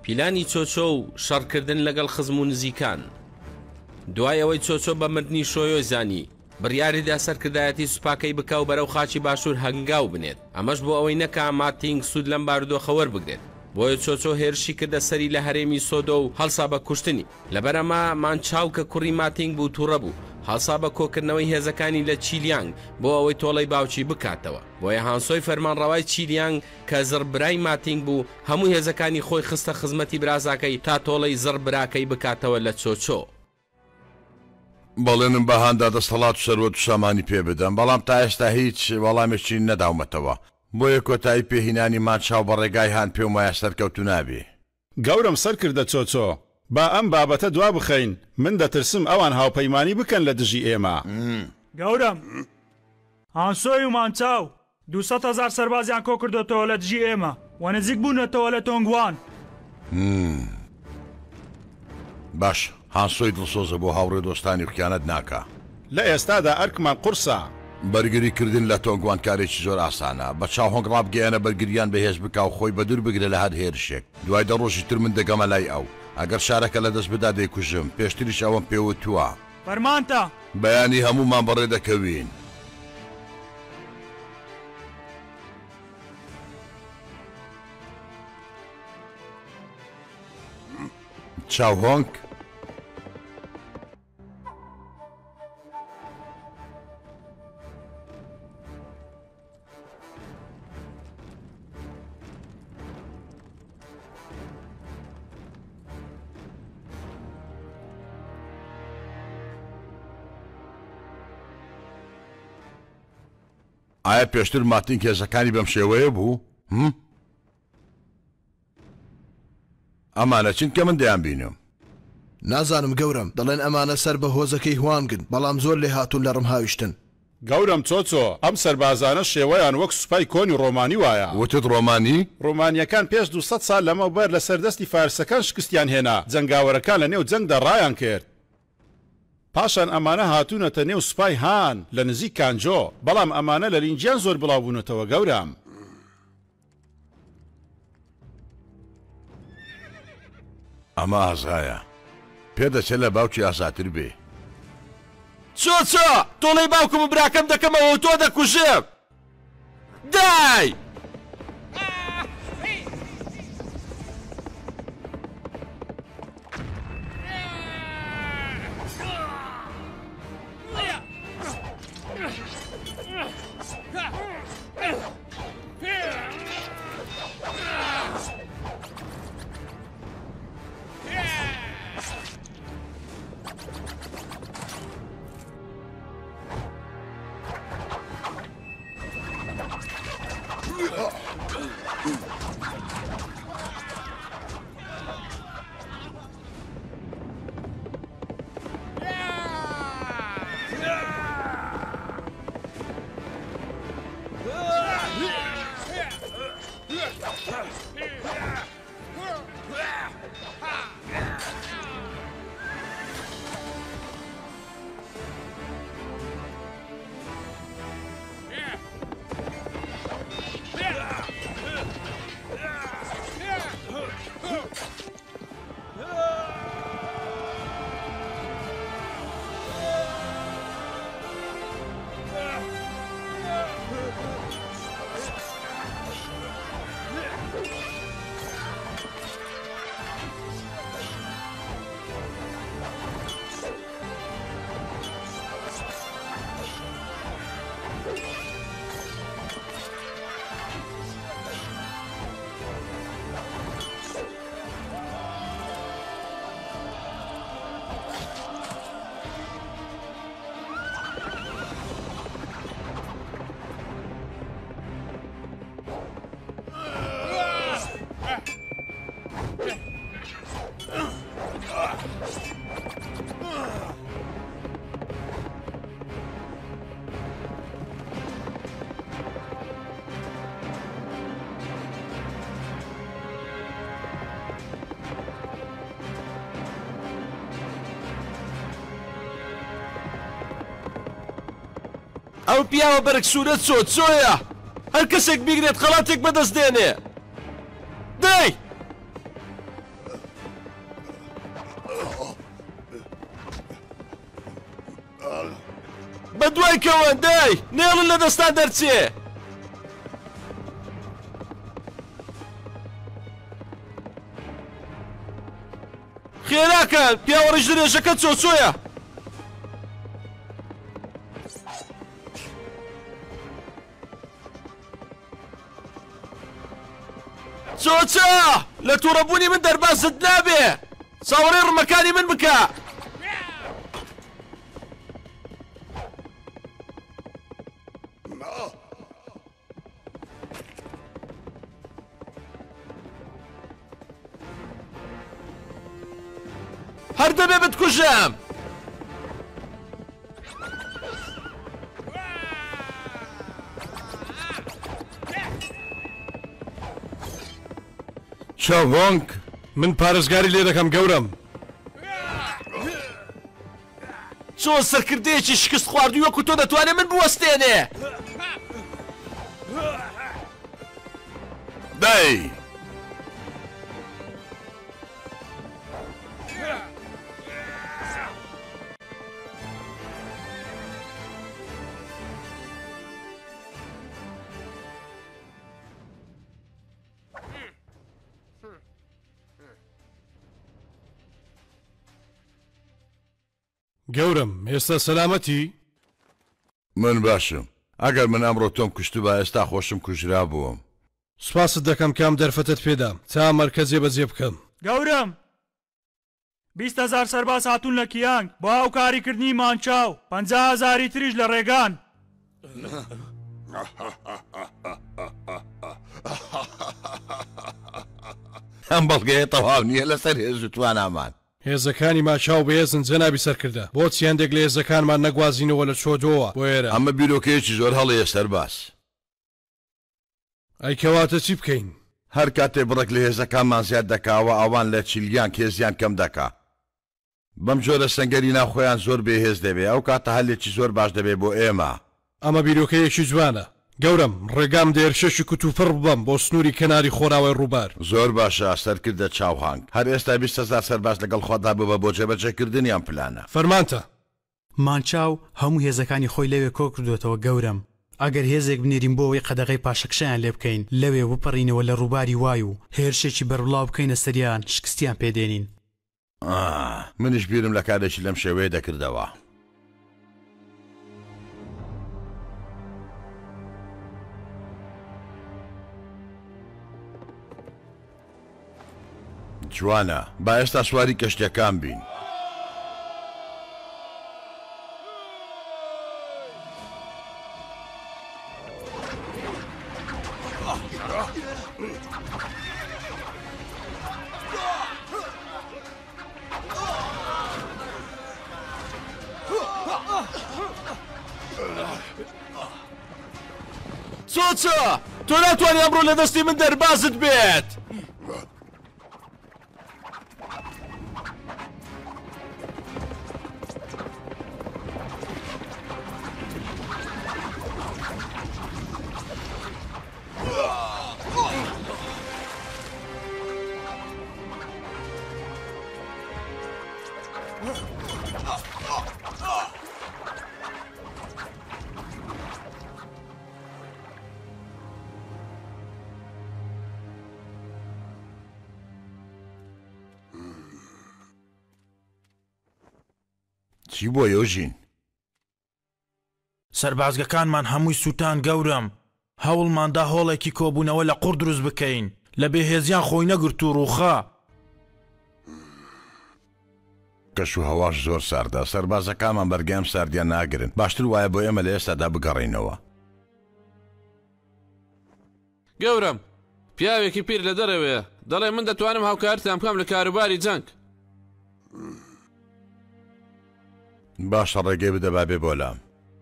پیلانی چۆچۆ و شەڕکردن لەگەڵ خزم و نزیکان. دوای ئەوەی چۆچۆ بە مردنی شۆیۆ زانی بڕیاریدا سەرکردایەتی سوپاکەی بکە و بەرەو خاچی باشوور هەنگاو بنێت. ئەمەش بۆ ئەوەی نەکا ماتینگ سوود لەم بارودۆخە وەربگرێت. بۆیە چۆچۆ هێرشی کردە سەری لە هەرێمی سۆدۆ و هەڵسا بە کوشتنی. لەبەرەما مانچاو کە کوڕی ماتینگ بوو تووڕە بوو هەڵسا بە کۆکردنەوەی هێزەکانی لە چیلیانگ بۆ ئەوەی تۆڵەی باوکی بکاتەوە. بۆیە هانسۆی فەرمانڕەوای چیلیانگ کە زڕبرای ماتینگ بوو هەموو هێزەکانی خۆی خستە خزمەتی برازاکەی تا تۆڵەی زڕبراکەی بکاتەوە لە چۆچۆ. بەڵێنم بەهاندا دەستەڵات و سەروەت و سامانی پێ بدەم، بەڵام تا ئێستا هیچ وەڵامێکی نەداومەتەوە. بۆیە کۆتایی پێهینانی ماچاو بە ڕێگای هان پێ ومایە سەرکەوتو نابێ. گەورم سەر کردە چۆچۆ، با ئەم بابەتە دوا بخەین، من دەترسم ئەوان هاوپەیمانی بکەن لە دژی ئێمە. گەورم هانسۆی و مانچاو 200,000 سەربازیان کۆ کردوتەوە لە دژی ئێمە و نزیک بوونەتەوە لە تۆنگوان. باش، هانسۆی دڵسۆزە بۆ هاوڕێ دۆستانی و خیانەت ناکە. لە ئێستادا ئەرکمان قورسە. بەرگریکردن لە تۆنگوان کارێکی زۆر ئاسانە. بە چاو هۆنگ ڕابگەیانە بەرگریان بەهێز بکە و خۆی بە دوور بگرە لە هەر هێرشێک. دوای دە ڕۆژی تر من دەگەمە لای ئەو. ئەگەر شارەکە لە دەست بدا دەیکوژم، پێشتریش ئەوەم پێوتووە. فەرمانتە. بەیانی هەمومان بەڕێ دەکەوین. چاو هۆنگ ئایا پێشتر ماتین کێزەکانی بەم شێوەیە بوو؟ ئەمانە چین کە من دەیان بینم. نازانم گەورم، دەڵێن ئەمانە سەر بە هۆزەکەی هوانگن، بەڵام زۆر لێ هاتوون لە ڕمهاویشتن. گەورم چۆچۆ، ئەم سەربازانە شێوەیان وەک سوپای کۆنی ڕۆمانی وایە. وتت ڕۆمانی؟ ڕۆمانیەکان پێش 200 سال لەمەوبەر لە سەردەستی فارسەکان شکستیان هێنا، جەنگاوەرەکان لە نێو جەنگدا ڕایان کرد. پاشان ئەمانە هاتوونەتە نێو سوپای هان لە نزیک کانجۆ، بەڵام ئەمانە لە لینجیان زۆر بڵاوبوونەتەوە گەورم. ئەمە ئازایە، پێدەچێت لە باوکی ئازاتر بێ. چۆچۆ تۆڵەی باوکم و براکەم دەکەمەوە تۆ دەکوژم. دای! ئەو پیاوە بەرەکسوورە چۆچۆیە، هەر کەسێک بیگرێت خەڵاتێک بەدەست دێنێ. دەی لە دوای کەوەندەی نێڵن لە دەستان دەرچێ. خێراکە پیاوەڕیش درێژەکە چۆچۆیە. چۆچە لە تووڕەبوونی من دەربازت نابێ. چاوەڕێی ڕمەکانی من بکە. هەر دەبێ بتکوژم. چاڤۆنگ من پارێزگاری لێ دەکەم گەورم. چۆن سەرکردەیەکی شکست خواردی وەکو تۆ دەتوانێت من بوەستێنێ. دەی گەورم ئێستا سەلامەتی؟ من باشم. ئەگەر من ئەمڕۆ تۆم کوشتبە ئێستا خۆشم کوژرا بووم. سوپاست دەکەم کام دەرفەتت پێدام تا مەرکەزێ بەجێ بکەم. گەورم 20,000 سەرباز هاتوون لە کیانگ بۆ هاوکاریکردنی مانچاو 50,000 تریش لە ڕێگان. ئەم بەڵگەیە تەواو نییە لەسەر هێز و توانامان. هێزەکانی ماچاو بەهێزن جەنابی سەرکردە. بۆچی هەندێک لە هێزەکانمان نەگوازینەوە لە چۆدۆوە بۆ ئێرە؟ ئەمە بیرۆکەیەکی زۆر هەڵەیە سەرباز. ئەی کەواتە چی بکەین؟ هەر کاتێ بڕێک لە هێزەکانمان زیاد دەکاوە ئەوان لە چیلیان کێزیان کەم دەکا. بەم جۆرە سەنگەری ناوخۆیان زۆر بێهێز دەبێ. ئەو کاتە هەلێکی زۆر باش دەبێ بۆ ئێمە. ئەمە بیرۆکەیەکی جوانە. گەورم ڕێگام دێرشەشی کوتوپڕ ببەم بۆ سنووری کەناری خۆراوی ڕووبار. زۆر باشە سەرکردە چاوهانگ. هەر ئێستا 20,000 سەرباز لەگەڵ خۆدا ببە بۆ جێبەجێکردنیان پلانە. فەرمانتە. مانچاو هەموو هێزەکانی خۆی لەوێ کۆ کردوێتەوە گەورم. ئەگەر هێزێک بنێرین بۆ ئەوەی قەدەغەی پاشەکشیان لێ بکەین لەوێ بپەڕینەوە لە ڕووباری وای و هێرشێکی بەربڵاو بکەینە سەریان شکستیان پێدێنین. منیش بیرم لە کارێکی لەم شێوەیە دەکردەوە. جوانە با ئێستا سواری کەشتەکان بین. چۆچە تۆ ناتوانێت ئەمڕۆ لە دەستی من دەربازت بێت. چی بۆ یۆژین؟ سەربازگەکانمان هەمووی سووتان گەورم. هەوڵماندا هۆڵێکی کۆبوونەوە لە قوڕ دروست بکەین لە بێهێزیان خۆی نەگرت و ڕووخا. کەش و هەواش زۆر ساردا. سەربازەکانمان بەرگەم ساردیان ناگرن. باشتر وایە بۆ ئێمە لە ئێستادا بگەڕینەوە. گەورم پیاوێکی پیر لە دەرەوەیە دەڵێ من دەتوانم هاوکارتان بکەم لە کاروباری جەنگ. باشە ڕێگەی بدە با بێ بۆلام.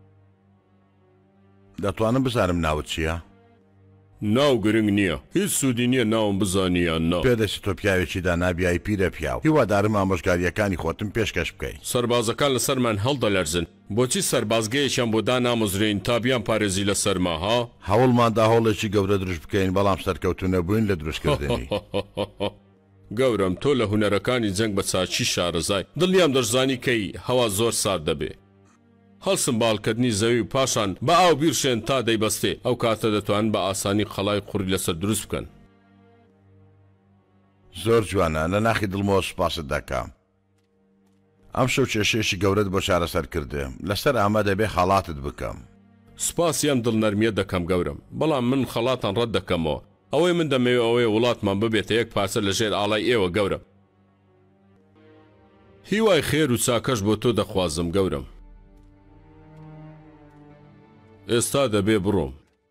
دەتوانم بزانم ناوت چییە؟ ناو گرنگ نییە. هیچ سوودی نییە ناوم بزانیان نا. پێدەچێت تۆ پیاوێکی دانابیایی پیرە پیاو. هیوادارم ئامۆژگاریەکانی خۆتم پێشکەش بکەیت. سەربازەکان لەسەرمان هەڵدەلەرزن. بۆچی سەربازگەیەکیان بۆ دانامۆزرێن تا بیان پارێزی لە سەرماها؟ هەوڵماندا هەوڵێکی گەورە دروست بکەین بەڵام سەرکەوتو نەبووین لە دروستکردنی. گەورم تۆ لە هونەرەکانی جەنگ بە چاچی شارەزای دڵیام دەشزانی کەی هەوا زۆر سارد دەبێ. هەڵسمباڵکردنی زەوی و پاشان بە ئاو بیرشێن تا دەیبەستێ ئەو کاتە دەتوان بە ئاسانی خەڵای قوڕی لەسەر دروست بکەن. زۆر جوانە لە ناخی دڵمەوە سوپاست دەکەم. ئەم شەو کێشەیەکی گەورەت بۆ چارەسەر کردم لەسەر ئەمە دەبێ خەڵاتت بکەم. سوپاسیان دڵنەرمیە دەکەم گەورم، بەڵام من خەڵاتان ڕەت دەکەمەوە. ئەوەی من دەمەوێت ئەوەیە وڵاتمان ببێتە یەک پارچە لەژێر ئاڵای ئێوە گەورم. هیوای خێر و چاکەش بۆ تۆ دەخوازم گەورم. ئێستا دەبێ بڕۆم.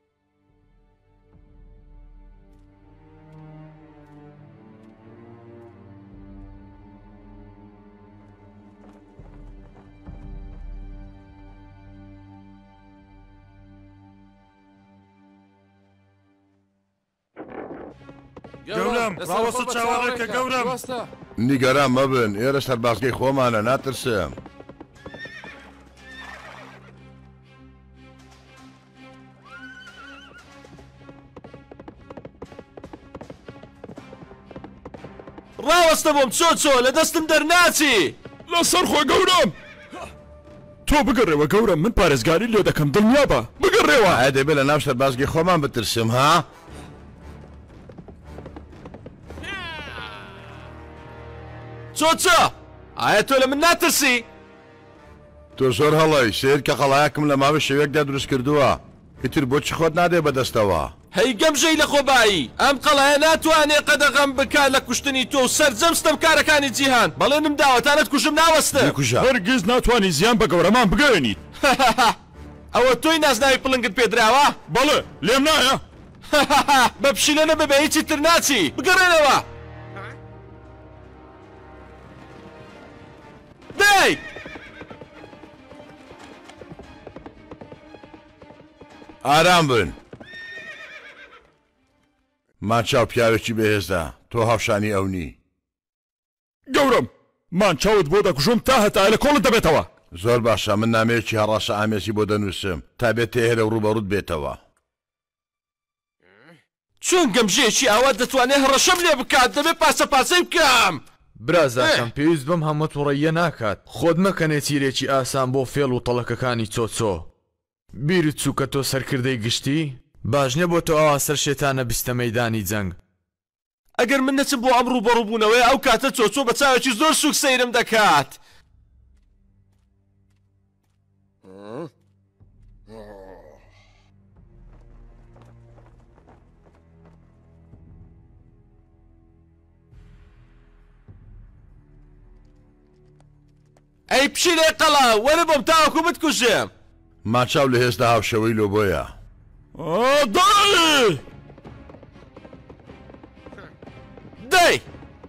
گەورم ڕاوەستە چاوەڕێکە گەورم. نیگەران مەبن، ئێرە سەربازگەی خۆمانە ناترسم. ڕاوەستە بۆم چۆ لە دەستم دەرناچی لەسەر خۆ گەورم. تۆ بگەڕێوە گەورم، من پارێزگاری لێ دەکەم، دڵنیا بە بگەڕێوە. ئایا دەبێت لە ناو سەربازگەی خۆمان بترسم ها؟ چۆچە ئایا تۆ لە من ناترسی؟ تۆ زۆر هەڵی سیر کە خەڵایەکم لە ماوەی شەوێکدا دروست کردووە، ئیتر بۆچی خۆت نادێ بەدەستەوە؟ هەی گەمژەی لە خۆبایی، ئەم قەڵایە ناتوانێت قەدەغەم بکات لە کوشتنی تۆ و سەرجەمستەم کارەکانی جیهان. بەڵێنم داوەتانت کوشم ناوەستە. هەرگیز ناتوانانی زیان بە گەورەمان بگەێنیت. ئەوە تۆی نازناوی پڵنگت پێدراوە؟ بەڵێ لێم نایە. بە پشیلەنە ببێ هیچی تر ناچی، بگەڕێنەوە. دەی! ئارام بن. ماچاو پیاوێکی بەهێزدا، تۆ هاوشانی ئەو نی. گەورم، مانچاوت بۆ دەکوژم تا هەتا لە کۆڵت دەبێتەوە. زۆر باشە، من نامەیەکی هەڕاشە ئامێسی بۆ دەنووسم تا بێت هێرە و ڕوبەڕوت بێتەوە. چۆن گەمژەیەکی ئاوا دەتوانێت هەڕەشەم لێ بکات؟ دەبێت پاسە پاسەی بکەم. برازاکەم پێویست بەم هەموو تووڕەیە ناکات. خۆت مەکەنێت تیرێکی ئاسان بۆ فێڵ و تەڵەکەکانی چۆچۆ. بیرت چوو کە تۆ سەرکردەی گشتی؟ باش نییە بۆ تۆ ئەوە سەر شێتانە بیستە مەیدانی جەنگ. ئەگەر من نەچم بۆ ئەم ڕوبەڕووبوونەوەی ئەو کاتە چۆچۆ بە چاوێکی زۆر سووک سەیرم دەکات. ئەی پشیلێ قەڵا وەرە بۆم تاوەکو بتکوژێم. ماچاو لە هێزدا هاوشەوەی لۆ بۆیە. دەی! دەی!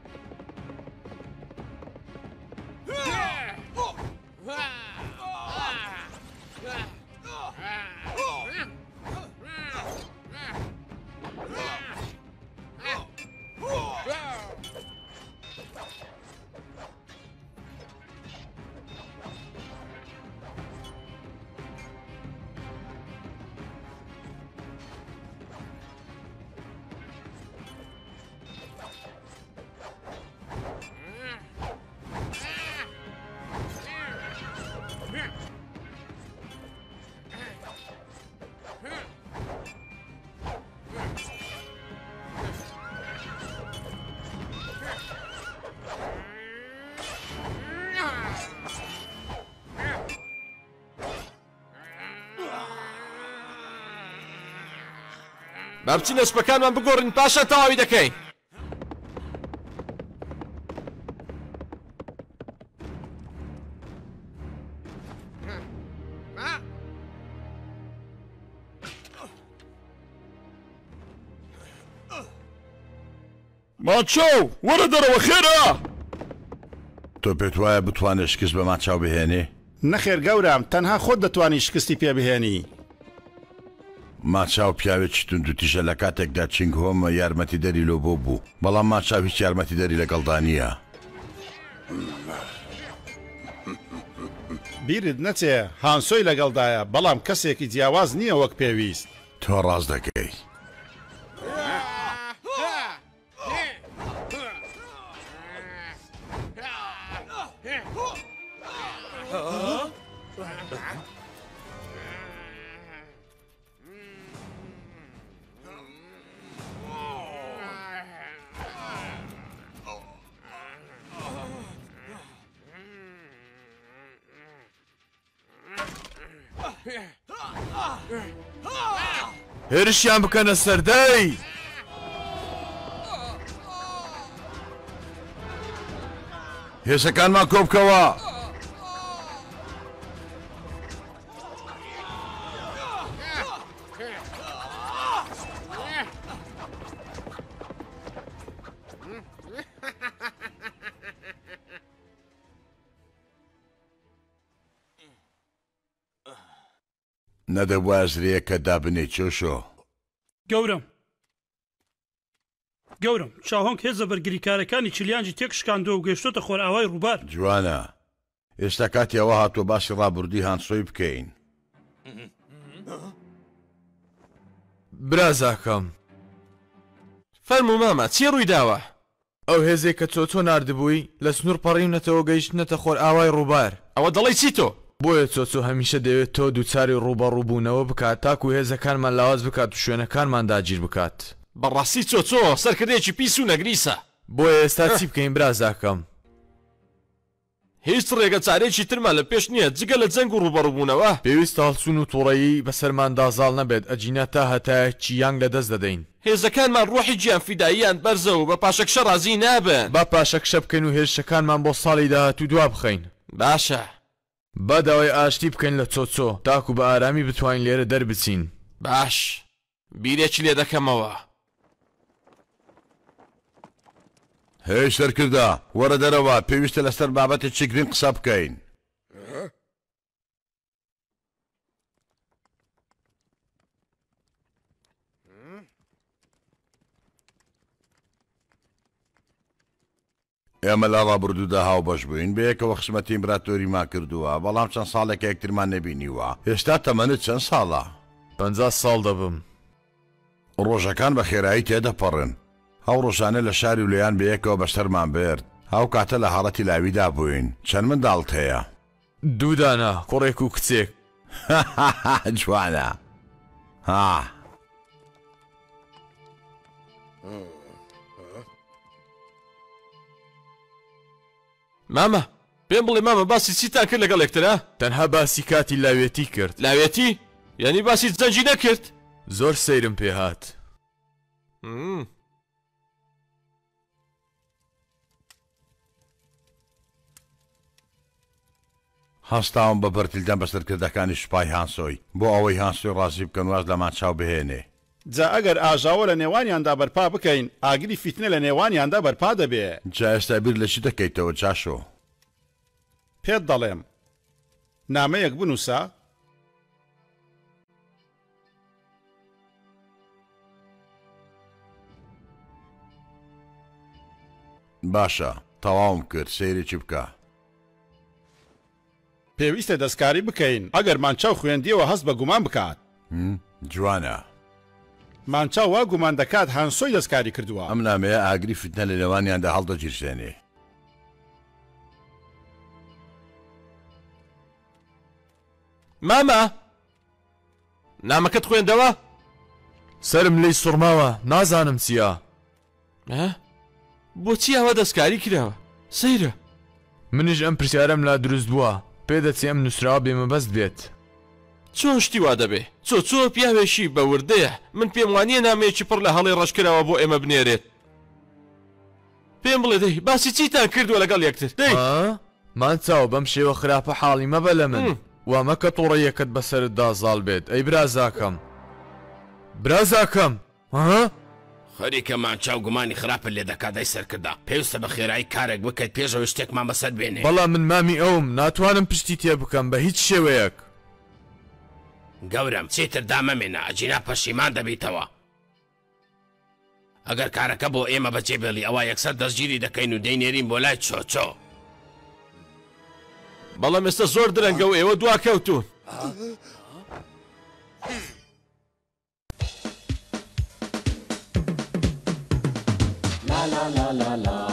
با بچینە شپەکانمان بگۆڕین پاشان تەواوی دەکەین. ماچاو وەرە دەرەوە خێرە. تۆ پێت وایە بتوانێت شکست بە ماچاو بهێنێ؟ نەخێر گەورم، تەنها خۆت دەتوانی شکستی پێ بهێنی. ماچاو پیاوێکی تونند و تیژە لە کاتێکدا چنگ هۆمە یارمەتی دەری لۆ بۆ بوو، بەڵام ماچاو هیچ یارمەتی دەری لەگەڵدا نییە. بیرت نەچێ هانسۆی لەگەڵدایە، بەڵام کەسێکی جیاواز نییە وەک پێویست. تۆ ڕاست دەکەی. هێرشیان بکەنە سەردەی هێزەکانمان کۆبکەوە نەدەوازرەیە کە دابنێ چۆشۆ گەورم چاوهۆنگ هێزە بەرگریکارەکانی چلیانجی تێکشکاندووە و گەیشتۆتە خۆرئاوای ڕووبار. جوانە ئێستا کاتی ئەوە هاتووە باسی ڕابردووی هانسۆی بکەین. برازاکەم فەرموو مامە چی ڕووی داوە؟ ئەو هێزێک کە چۆچۆ نردبووی لە سنوور پەڕیونەتەوە گەیشتنەتە خۆر ئاوای ڕووبار. ئەوە دەڵی چی تۆ؟ بۆیە چۆچۆ هەمیشە دەوێت تۆ دووچاری ڕووبەڕووبوونەوە بکات تاکو هێزەکانمان لاواز بکات و شوێنەکانمان داگیر بکات. بەڕاستی چۆچۆ سەرکردەیەکی پیس و نەگریسە. بۆیە ئێستا چی بکەین برازاکەم؟ هیچ ڕێگە چارێکی ترمان لە پێش نییە جگە لە جەنگ و ڕووبەڕووبوونەوە. پێویستە هەڵچوون و تووڕەیی بەسەرمان دازاڵ نەبێت ئەجینە تا هەتایەکی یانگ لەدەست دەدەین. هێزەکانمان ڕۆحی گیان فیداییان بەرزە و بە پاشەکشە ڕازی نابن. با پاشەکشە بکەین و هێرشەکانمان بۆ ساڵی داهاتوو دوا بخەین. باشە. با داوای ئاشتی بکەین لە چۆچۆ تاکو بە ئارامی بتوانین لێرە دەربچین. باش بیرێکی لێ دەکەمەوە. هێش سەرکردا وەرە دەرەوە پێویستە لەسەر بابەتێکی گرنگ قسە بکەین. ئێمە لە ڕابردوودا هاوبەش بووین بەیەکەوە خزمەتی ئیمپراتۆریمان کردووە بەڵام چەند ساڵێک یەکترمان نەبینیوە. هێشتا تەمەنت چەند ساڵە؟ 50 ساڵ دەبم. ڕۆژەکان بە خێرایی تێدەپەڕن. هەو ڕۆژانە لە شاری و لێیان بەیەکەوە بەسەرمان برد. هاو کاتە لە حاڵەتی لاویدا بووین. چەند منداڵت هەیە؟ 2 دانە کوڕێک و کچێک. جوانە. ها مامە پێم بڵێ مامە باسی چیتان کرد لەگەڵ یەکترا؟ تەنها باسی کاتی لاوێتی کرد. لاوێتی؟ یعنی باسی جەنجی نەکرد؟ زۆر سەیرم پێ هات. هەستاوم بە بەرتیلدەن بەسەرکردەکانی سوپای هانسۆی بۆ ئەوەی هانسۆی ڕازی بکەن واز لەمان چاو بهێنێ. جا ئەگەر ئاژاوە لە نێوانیاندا بەرپا بکەین ئاگری فیتنە لە نێوانیاندا بەرپا دەبێ. جا ئێستا بیر لە چی دەکەیتەوە جاشۆ؟ پێت دەڵێم نامەیەک بنووسە باشە تەواوم کرد سەیرێکی بکە. پێویستە دەستکاری بکەین ئەگەر مانچاو خوێندیەوە هەست بە گومان بکات. جوانە. مانچاو وا گومان دەکات هانسۆی دەستکاری کردووە. ئەم نامەیە ئاگری فتنە لە لەوانیاندا هەڵدەگیرسێنێ. مامە نامەکەت خوێندەوە؟ سرم لێی سوڕماوە نازانم چییە. بۆچی ئەوە دەستکاری کراوە؟ سەیرە. منیش ئەم پرسیارەم لا دروست بووە پێدەچێ ئەم نووسراوە بێمەبەست بێت. چۆن شتی وا دەبێ؟ چۆ پیاوێشی بە وردەیە من پێم وانییە نامەیەکی پڕ لە هەڵی ڕەشکراوە بۆ ئێمە بنێرێت. پێم بڵێ دەی باسی چیتان کردووە لەگەڵ یەکتر دەی مانچاو بەم شێوە خراپە حاڵی مەبە لە من وامەکە تووڕەیەکت بەسرت دازاڵ بێت ئەی برازاکەم. برازاکەم خەریکە مانچاو گومانی خراپە لێ دەکاتای سەرکردا پێویستە بە خێرایی کارێک بکەیت پێشەوە شتێکمان بەسەر بێنێ. بەڵام من مامی ئەوم ناتوانم پشتی تێ بکەم بە هیچ شێوەیەک. گەورم چیتر دامەمێنە ئەجینا پەشیمان دەبیتەوە. ئەگەر کارەکە بۆ ئێمە بەجێ بێڵی ئەوە یەکسەر دەستگیری دەکەین و دەینێرین بۆ لای چۆچۆ. بەڵام ئێستا زۆر درەنگە و ئێوە دواکەوتون. La la la la la